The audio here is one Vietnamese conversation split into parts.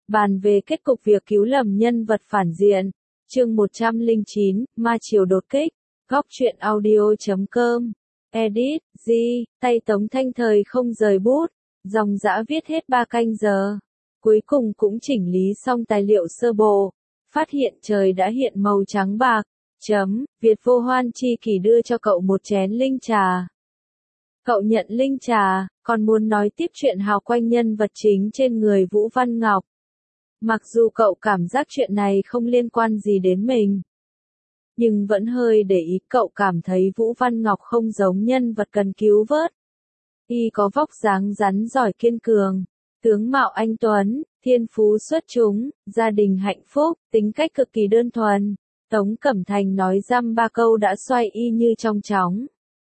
bàn về kết cục việc cứu lầm nhân vật phản diện. Chương 109, Ma Triều đột kích. Góc truyện audio.com. Edit, G, tay Tống Thanh Thời không rời bút, dòng dã viết hết 3 canh giờ. Cuối cùng cũng chỉnh lý xong tài liệu sơ bộ, phát hiện trời đã hiện màu trắng bạc. Việt Vô Hoan chi kỷ đưa cho cậu một chén linh trà. Cậu nhận linh trà, còn muốn nói tiếp chuyện hào quanh nhân vật chính trên người Vũ Văn Ngọc. Mặc dù cậu cảm giác chuyện này không liên quan gì đến mình, nhưng vẫn hơi để ý. Cậu cảm thấy Vũ Văn Ngọc không giống nhân vật cần cứu vớt. Y có vóc dáng rắn giỏi kiên cường, tướng mạo anh tuấn, thiên phú xuất chúng, gia đình hạnh phúc, tính cách cực kỳ đơn thuần. Tống Cẩm Thành nói dăm ba câu đã xoay y như trong chóng.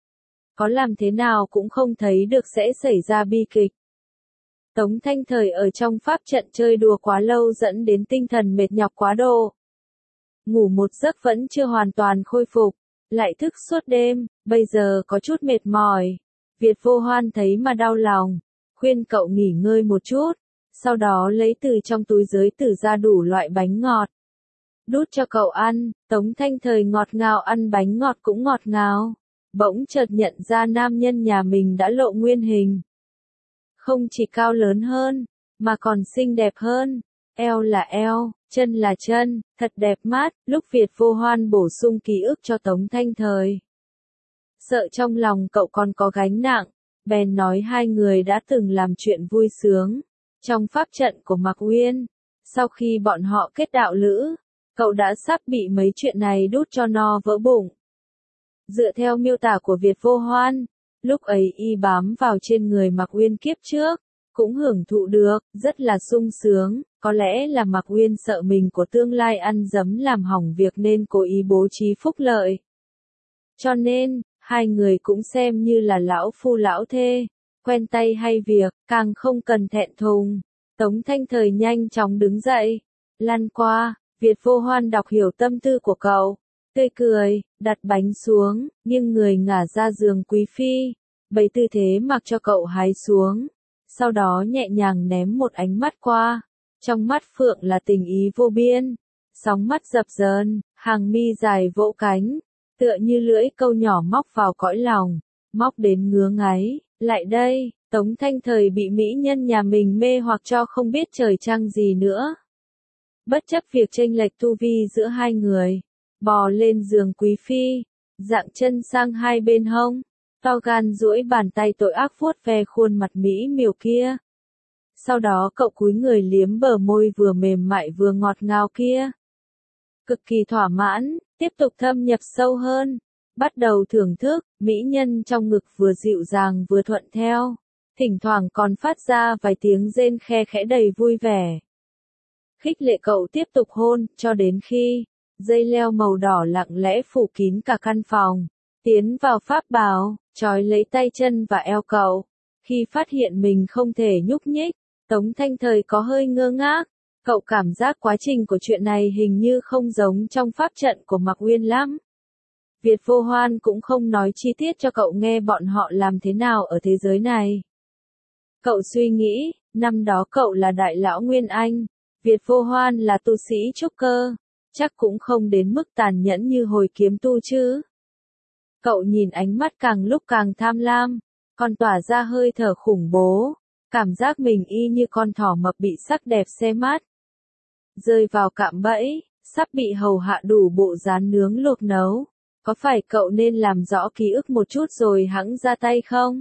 Có làm thế nào cũng không thấy được sẽ xảy ra bi kịch. Tống Thanh Thời ở trong pháp trận chơi đùa quá lâu dẫn đến tinh thần mệt nhọc quá độ. Ngủ một giấc vẫn chưa hoàn toàn khôi phục, lại thức suốt đêm, bây giờ có chút mệt mỏi. Việt Vô Hoan thấy mà đau lòng, khuyên cậu nghỉ ngơi một chút, sau đó lấy từ trong túi giới tử ra đủ loại bánh ngọt. Đút cho cậu ăn. Tống Thanh Thời ngọt ngào ăn bánh ngọt cũng ngọt ngào. Bỗng chợt nhận ra nam nhân nhà mình đã lộ nguyên hình. Không chỉ cao lớn hơn, mà còn xinh đẹp hơn. Eo là eo, chân là chân, thật đẹp mắt. Lúc Việt Vô Hoan bổ sung ký ức cho Tống Thanh Thời, sợ trong lòng cậu còn có gánh nặng, bèn nói hai người đã từng làm chuyện vui sướng trong pháp trận của Mạc Uyên. Sau khi bọn họ kết đạo lữ, cậu đã sắp bị mấy chuyện này đút cho no vỡ bụng. Dựa theo miêu tả của Việt Vô Hoan, lúc ấy y bám vào trên người Mạc Uyên kiếp trước, cũng hưởng thụ được, rất là sung sướng. Có lẽ là Mạc Uyên sợ mình của tương lai ăn dấm làm hỏng việc nên cố ý bố trí phúc lợi. Cho nên, hai người cũng xem như là lão phu lão thê, quen tay hay việc, càng không cần thẹn thùng. Tống Thanh Thời nhanh chóng đứng dậy, lăn qua. Việt Vô Hoan đọc hiểu tâm tư của cậu, tươi cười, đặt bánh xuống, nhưng người ngả ra giường quý phi, bày tư thế mặc cho cậu hái xuống, sau đó nhẹ nhàng ném một ánh mắt qua, trong mắt phượng là tình ý vô biên, sóng mắt dập dờn, hàng mi dài vỗ cánh, tựa như lưỡi câu nhỏ móc vào cõi lòng, móc đến ngứa ngáy. Lại đây. Tống Thanh Thời bị mỹ nhân nhà mình mê hoặc cho không biết trời trăng gì nữa. Bất chấp việc chênh lệch tu vi giữa hai người, bò lên giường quý phi, dạng chân sang hai bên hông, to gan duỗi bàn tay tội ác vuốt ve khuôn mặt mỹ miều kia. Sau đó cậu cúi người liếm bờ môi vừa mềm mại vừa ngọt ngào kia. Cực kỳ thỏa mãn, tiếp tục thâm nhập sâu hơn, bắt đầu thưởng thức. Mỹ nhân trong ngực vừa dịu dàng vừa thuận theo, thỉnh thoảng còn phát ra vài tiếng rên khe khẽ đầy vui vẻ. Khích lệ cậu tiếp tục hôn, cho đến khi dây leo màu đỏ lặng lẽ phủ kín cả căn phòng, tiến vào pháp bào, trói lấy tay chân và eo cậu. Khi phát hiện mình không thể nhúc nhích, Tống Thanh Thời có hơi ngơ ngác. Cậu cảm giác quá trình của chuyện này hình như không giống trong pháp trận của Mạc Uyên lắm. Việt Vô Hoan cũng không nói chi tiết cho cậu nghe bọn họ làm thế nào ở thế giới này. Cậu suy nghĩ, năm đó cậu là đại lão Nguyên Anh, Việt Vô Hoan là tu sĩ trúc cơ, chắc cũng không đến mức tàn nhẫn như hồi kiếm tu chứ. Cậu nhìn ánh mắt càng lúc càng tham lam, còn tỏa ra hơi thở khủng bố, cảm giác mình y như con thỏ mập bị sắc đẹp xe mát. Rơi vào cạm bẫy, sắp bị hầu hạ đủ bộ rán nướng luộc nấu. Có phải cậu nên làm rõ ký ức một chút rồi hẵng ra tay không?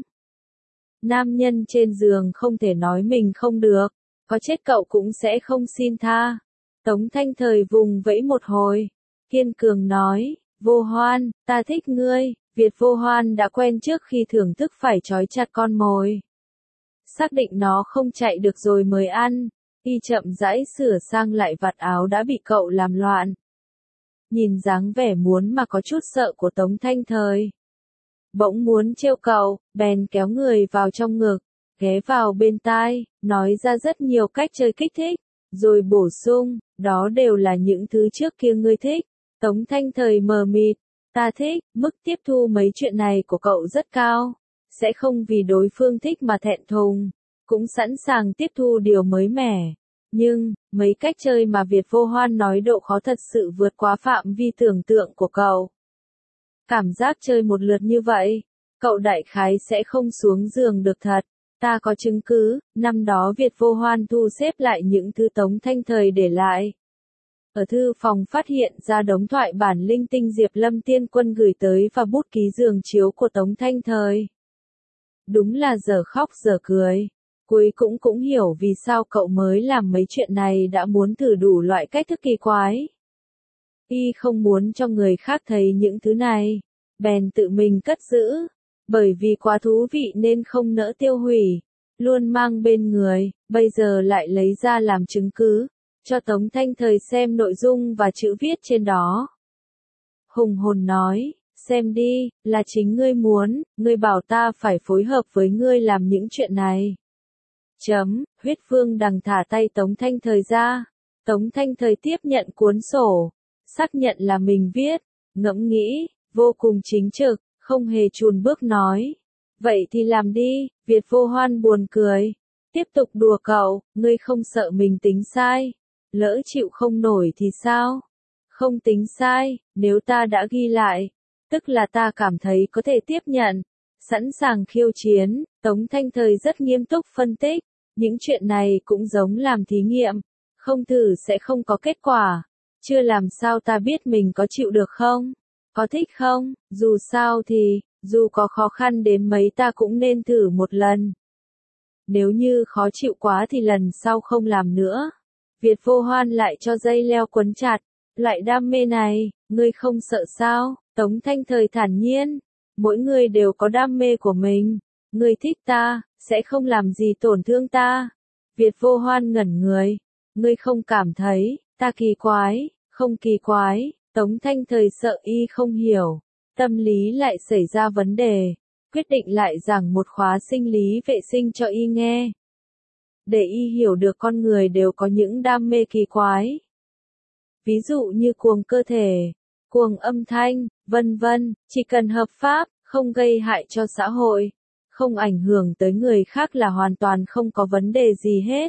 Nam nhân trên giường không thể nói mình không được, có chết cậu cũng sẽ không xin tha. Tống Thanh Thời vùng vẫy một hồi, kiên cường nói, Vô Hoan, ta thích ngươi. Việt Vô Hoan đã quen trước khi thưởng thức phải trói chặt con mồi. Xác định nó không chạy được rồi mới ăn, y chậm rãi sửa sang lại vạt áo đã bị cậu làm loạn. Nhìn dáng vẻ muốn mà có chút sợ của Tống Thanh Thời, bỗng muốn trêu cậu, bèn kéo người vào trong ngực, ghé vào bên tai, nói ra rất nhiều cách chơi kích thích, rồi bổ sung, đó đều là những thứ trước kia ngươi thích. Tống Thanh Thời mờ mịt, ta thích, mức tiếp thu mấy chuyện này của cậu rất cao, sẽ không vì đối phương thích mà thẹn thùng, cũng sẵn sàng tiếp thu điều mới mẻ, Nhưng, mấy cách chơi mà Việt Vô Hoan nói độ khó thật sự vượt quá phạm vi tưởng tượng của cậu. Cảm giác chơi một lượt như vậy, cậu đại khái sẽ không xuống giường được thật. Ta có chứng cứ, năm đó Việt Vô Hoan thu xếp lại những thứ Tống Thanh Thời để lại. Ở thư phòng phát hiện ra đống thoại bản linh tinh Diệp Lâm Tiên Quân gửi tới và bút ký giường chiếu của Tống Thanh Thời. Đúng là giờ khóc giờ cười. Cuối cũng hiểu vì sao cậu mới làm mấy chuyện này, đã muốn thử đủ loại cách thức kỳ quái. Y không muốn cho người khác thấy những thứ này, bèn tự mình cất giữ. Bởi vì quá thú vị nên không nỡ tiêu hủy, luôn mang bên người, bây giờ lại lấy ra làm chứng cứ, cho Tống Thanh Thời xem nội dung và chữ viết trên đó. Hùng hồn nói, xem đi, là chính ngươi muốn, ngươi bảo ta phải phối hợp với ngươi làm những chuyện này. Huyết Vương Đằng thả tay Tống Thanh Thời ra. Tống Thanh Thời tiếp nhận cuốn sổ, xác nhận là mình viết, ngẫm nghĩ, vô cùng chính trực, không hề chùn bước nói. Vậy thì làm đi, Việt Vô Hoan buồn cười. Tiếp tục đùa cậu, ngươi không sợ mình tính sai. Lỡ chịu không nổi thì sao? Không tính sai, nếu ta đã ghi lại, tức là ta cảm thấy có thể tiếp nhận. Sẵn sàng khiêu chiến, Tống Thanh Thời rất nghiêm túc phân tích. Những chuyện này cũng giống làm thí nghiệm, không thử sẽ không có kết quả. Chưa làm sao ta biết mình có chịu được không? Có thích không? Dù sao thì, dù có khó khăn đến mấy ta cũng nên thử một lần. Nếu như khó chịu quá thì lần sau không làm nữa. Việt Vô Hoan lại cho dây leo quấn chặt. Loại đam mê này, ngươi không sợ sao? Tống Thanh Thời thản nhiên. Mỗi người đều có đam mê của mình. Ngươi thích ta, sẽ không làm gì tổn thương ta. Việt Vô Hoan ngẩn người. Ngươi không cảm thấy, ta kỳ quái, không kỳ quái. Tống Thanh Thời sợ y không hiểu. Tâm lý lại xảy ra vấn đề. Quyết định lại giảng một khóa sinh lý vệ sinh cho y nghe. Để y hiểu được con người đều có những đam mê kỳ quái. Ví dụ như cuồng cơ thể, cuồng âm thanh, vân vân, chỉ cần hợp pháp, không gây hại cho xã hội, không ảnh hưởng tới người khác là hoàn toàn không có vấn đề gì hết.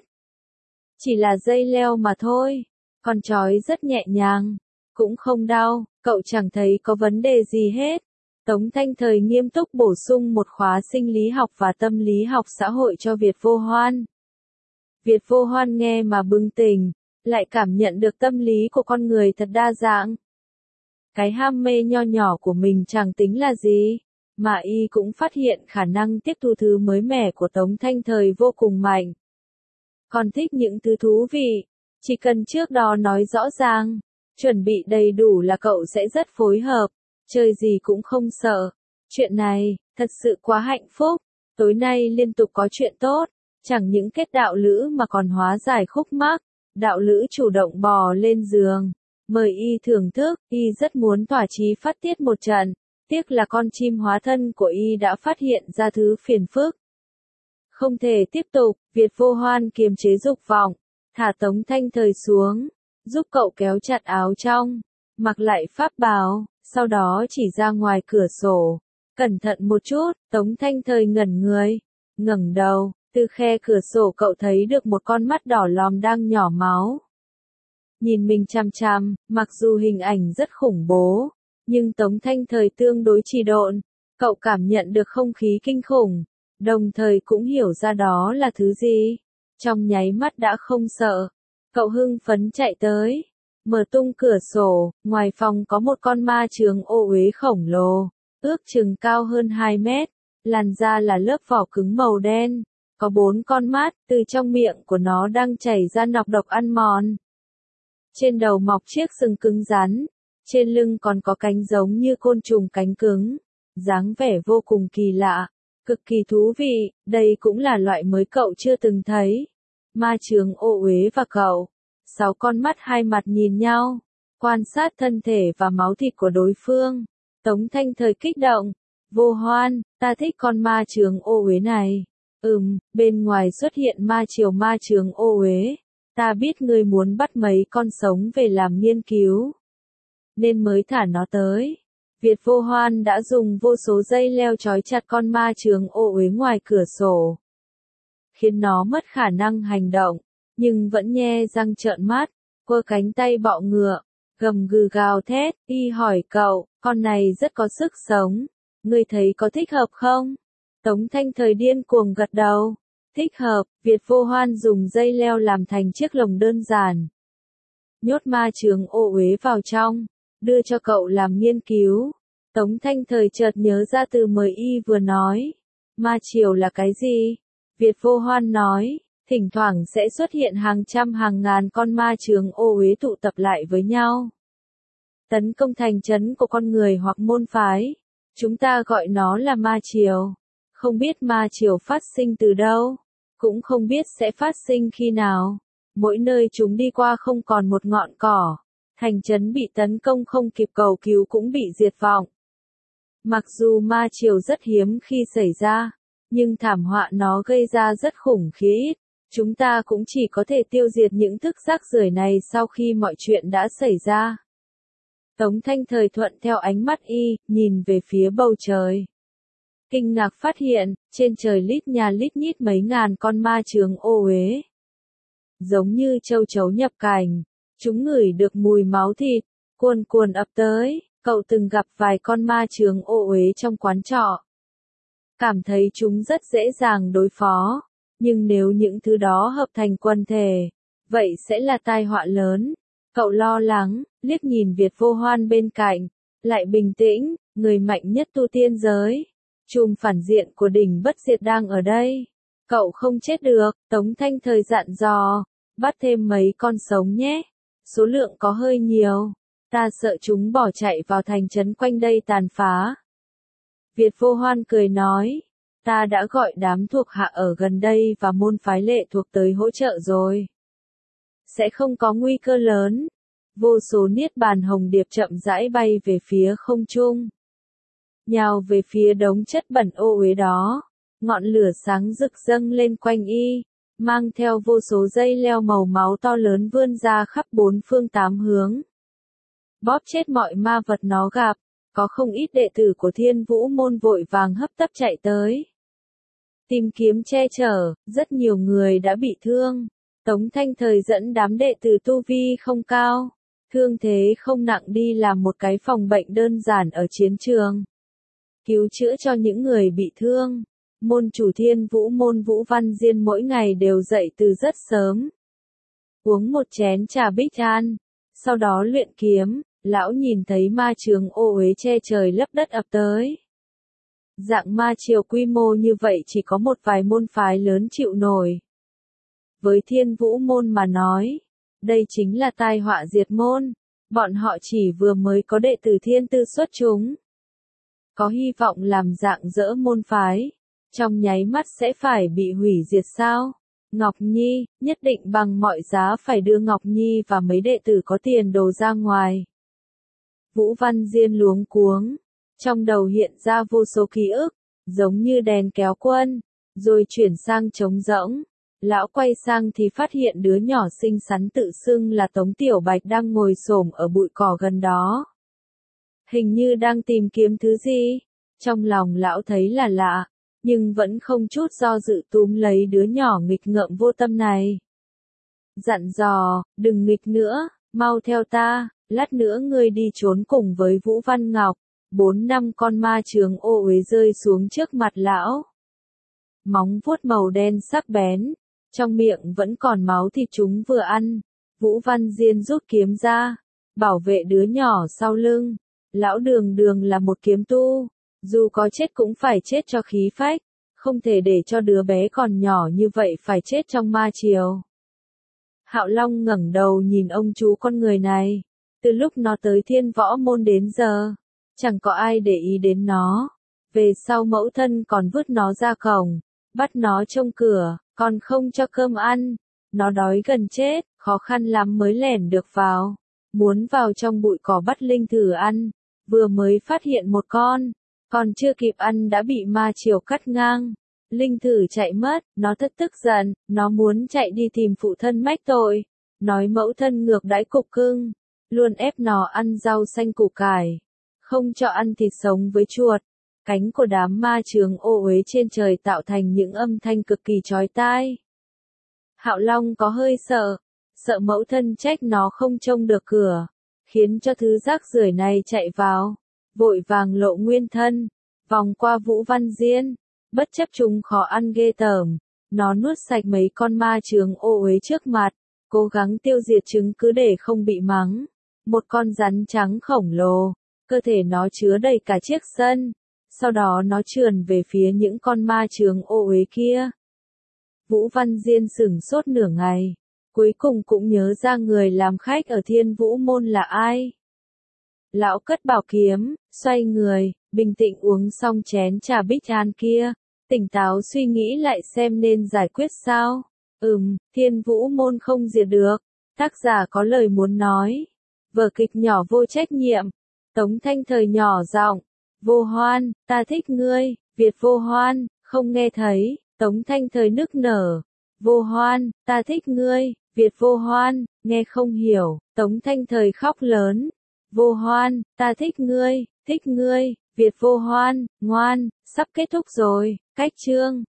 Chỉ là dây leo mà thôi, con trói rất nhẹ nhàng, cũng không đau, cậu chẳng thấy có vấn đề gì hết. Tống Thanh Thời nghiêm túc bổ sung một khóa sinh lý học và tâm lý học xã hội cho Việt Vô Hoan. Việt Vô Hoan nghe mà bừng tỉnh, lại cảm nhận được tâm lý của con người thật đa dạng. Cái ham mê nho nhỏ của mình chẳng tính là gì, mà y cũng phát hiện khả năng tiếp thu thứ mới mẻ của Tống Thanh Thời vô cùng mạnh. Còn thích những thứ thú vị, chỉ cần trước đó nói rõ ràng, chuẩn bị đầy đủ là cậu sẽ rất phối hợp, chơi gì cũng không sợ. Chuyện này, thật sự quá hạnh phúc, tối nay liên tục có chuyện tốt, chẳng những kết đạo lữ mà còn hóa giải khúc mắc. Đạo lữ chủ động bò lên giường, mời y thưởng thức, y rất muốn tỏa chí phát tiết một trận, tiếc là con chim hóa thân của y đã phát hiện ra thứ phiền phức. Không thể tiếp tục, Việt Vô Hoan kiềm chế dục vọng, thả Tống Thanh Thời xuống, giúp cậu kéo chặt áo trong, mặc lại pháp bào, sau đó chỉ ra ngoài cửa sổ. Cẩn thận một chút, Tống Thanh Thời ngẩn người, ngẩng đầu. Từ khe cửa sổ cậu thấy được một con mắt đỏ lòm đang nhỏ máu. Nhìn mình chằm chằm, mặc dù hình ảnh rất khủng bố, nhưng Tống Thanh Thời tương đối trì độn, cậu cảm nhận được không khí kinh khủng, đồng thời cũng hiểu ra đó là thứ gì. Trong nháy mắt đã không sợ, cậu hưng phấn chạy tới, mở tung cửa sổ, ngoài phòng có một con ma chướng ô uế khổng lồ, ước chừng cao hơn 2 mét, làn da là lớp vỏ cứng màu đen. Có 4 con mắt, từ trong miệng của nó đang chảy ra nọc độc ăn mòn. Trên đầu mọc chiếc sừng cứng rắn, trên lưng còn có cánh giống như côn trùng cánh cứng. Dáng vẻ vô cùng kỳ lạ, cực kỳ thú vị, đây cũng là loại mới cậu chưa từng thấy. Ma chướng ô uế và cậu. 6 con mắt hai mặt nhìn nhau, quan sát thân thể và máu thịt của đối phương. Tống Thanh Thời kích động. Vô Hoan, ta thích con ma chướng ô uế này. Bên ngoài xuất hiện ma chướng ô uế. Ta biết ngươi muốn bắt mấy con sống về làm nghiên cứu, nên mới thả nó tới. Việt Vô Hoan đã dùng vô số dây leo trói chặt con ma chướng ô uế ngoài cửa sổ, khiến nó mất khả năng hành động. nhưng vẫn nhe răng trợn mắt, quơ cánh tay bọ ngựa, gầm gừ gào thét, y hỏi cậu, con này rất có sức sống, ngươi thấy có thích hợp không? Tống Thanh Thời điên cuồng gật đầu, thích hợp. Việt Vô Hoan dùng dây leo làm thành chiếc lồng đơn giản, nhốt ma chướng ô uế vào trong, đưa cho cậu làm nghiên cứu. Tống Thanh Thời chợt nhớ ra từ mời y vừa nói, ma triều là cái gì? Việt Vô Hoan nói, thỉnh thoảng sẽ xuất hiện hàng trăm hàng ngàn con ma chướng ô uế tụ tập lại với nhau, tấn công thành trấn của con người hoặc môn phái. Chúng ta gọi nó là ma triều. Không biết ma triều phát sinh từ đâu, cũng không biết sẽ phát sinh khi nào. Mỗi nơi chúng đi qua không còn một ngọn cỏ, thành trấn bị tấn công không kịp cầu cứu cũng bị diệt vong. Mặc dù ma triều rất hiếm khi xảy ra, nhưng thảm họa nó gây ra rất khủng khiếp. Chúng ta cũng chỉ có thể tiêu diệt những thức rác rưởi này sau khi mọi chuyện đã xảy ra. Tống Thanh Thời thuận theo ánh mắt y, nhìn về phía bầu trời. Kinh ngạc phát hiện, trên trời lít nhà lít nhít mấy ngàn con ma chướng ô uế. Giống như châu chấu nhập cảnh, chúng ngửi được mùi máu thịt, cuồn cuồn ập tới. Cậu từng gặp vài con ma chướng ô uế trong quán trọ. Cảm thấy chúng rất dễ dàng đối phó, nhưng nếu những thứ đó hợp thành quần thể, vậy sẽ là tai họa lớn. Cậu lo lắng, liếc nhìn Việt Vô Hoan bên cạnh, lại bình tĩnh, người mạnh nhất tu tiên giới. Chùm phản diện của đỉnh bất diệt đang ở đây. Cậu không chết được. Tống Thanh Thời dặn dò, bắt thêm mấy con sống nhé. Số lượng có hơi nhiều. Ta sợ chúng bỏ chạy vào thành trấn quanh đây tàn phá. Việt Vô Hoan cười nói, ta đã gọi đám thuộc hạ ở gần đây và môn phái lệ thuộc tới hỗ trợ rồi. Sẽ không có nguy cơ lớn. Vô số niết bàn hồng điệp chậm rãi bay về phía không trung, nhào về phía đống chất bẩn ô uế đó. Ngọn lửa sáng rực dâng lên quanh y, mang theo vô số dây leo màu máu to lớn vươn ra khắp bốn phương tám hướng, bóp chết mọi ma vật nó gặp. Có không ít đệ tử của Thiên Vũ môn vội vàng hấp tấp chạy tới, tìm kiếm che chở. Rất nhiều người đã bị thương. Tống Thanh Thời dẫn đám đệ tử tu vi không cao, thương thế không nặng đi làm một cái phòng bệnh đơn giản ở chiến trường, cứu chữa cho những người bị thương. Môn chủ Thiên Vũ môn Vũ Văn Diên mỗi ngày đều dậy từ rất sớm, uống một chén trà bích an, sau đó luyện kiếm. Lão nhìn thấy ma chướng ô uế che trời lấp đất ập tới. Dạng ma triều quy mô như vậy chỉ có một vài môn phái lớn chịu nổi. Với Thiên Vũ môn mà nói, đây chính là tai họa diệt môn. Bọn họ chỉ vừa mới có đệ tử thiên tư xuất chúng, có hy vọng làm rạng rỡ môn phái, trong nháy mắt sẽ phải bị hủy diệt sao? Ngọc Nhi, nhất định bằng mọi giá phải đưa Ngọc Nhi và mấy đệ tử có tiền đồ ra ngoài. Vũ Văn Diên luống cuống, trong đầu hiện ra vô số ký ức, giống như đèn kéo quân, rồi chuyển sang trống rỗng. Lão quay sang thì phát hiện đứa nhỏ xinh xắn tự xưng là Tống Tiểu Bạch đang ngồi xổm ở bụi cỏ gần đó. Hình như đang tìm kiếm thứ gì. Trong lòng lão thấy là lạ, nhưng vẫn không chút do dự túm lấy đứa nhỏ nghịch ngợm vô tâm này. Dặn dò, đừng nghịch nữa, mau theo ta, lát nữa ngươi đi trốn cùng với Vũ Văn Ngọc. 4-5 con ma chướng ô uế rơi xuống trước mặt lão. Móng vuốt màu đen sắc bén, trong miệng vẫn còn máu thịt chúng vừa ăn. Vũ Văn Diên rút kiếm ra, bảo vệ đứa nhỏ sau lưng. Lão Đường Đường là một kiếm tu, dù có chết cũng phải chết cho khí phách, không thể để cho đứa bé còn nhỏ như vậy phải chết trong ma triều. Hạo Long ngẩng đầu nhìn ông chú con người này, từ lúc nó tới Thiên Võ môn đến giờ, chẳng có ai để ý đến nó. Về sau mẫu thân còn vứt nó ra cổng, bắt nó trông cửa, còn không cho cơm ăn. Nó đói gần chết, khó khăn lắm mới lẻn được vào. Muốn vào trong bụi cỏ bắt linh thử ăn, vừa mới phát hiện một con, còn chưa kịp ăn đã bị ma triều cắt ngang. Linh thử chạy mất, nó rất tức giận, nó muốn chạy đi tìm phụ thân mách tội, nói mẫu thân ngược đãi cục cưng, luôn ép nó ăn rau xanh củ cải, không cho ăn thịt sống với chuột. Cánh của đám ma chướng ô uế trên trời tạo thành những âm thanh cực kỳ chói tai. Hạo Long có hơi sợ, sợ mẫu thân trách nó không trông được cửa, khiến cho thứ rác rưởi này chạy vào, vội vàng lộ nguyên thân, vòng qua Vũ Văn Diên, bất chấp chúng khó ăn ghê tởm, nó nuốt sạch mấy con ma chướng ô uế trước mặt, cố gắng tiêu diệt chứng cứ để không bị mắng. Một con rắn trắng khổng lồ, cơ thể nó chứa đầy cả chiếc sân, sau đó nó trườn về phía những con ma chướng ô uế kia. Vũ Văn Diên sửng sốt nửa ngày, cuối cùng cũng nhớ ra người làm khách ở Thiên Vũ Môn là ai. Lão cất bảo kiếm, xoay người, bình tĩnh uống xong chén trà bích an kia, tỉnh táo suy nghĩ lại xem nên giải quyết sao. Thiên Vũ Môn không diệt được, tác giả có lời muốn nói. Vở kịch nhỏ vô trách nhiệm. Tống Thanh Thời nhỏ giọng, Vô Hoan, ta thích ngươi. Việt Vô Hoan, không nghe thấy. Tống Thanh Thời nức nở, Vô Hoan, ta thích ngươi. Việt Vô Hoan, nghe không hiểu. Tống Thanh Thời khóc lớn, Vô Hoan, ta thích ngươi. Việt Vô Hoan, ngoan, sắp kết thúc rồi, cách chương.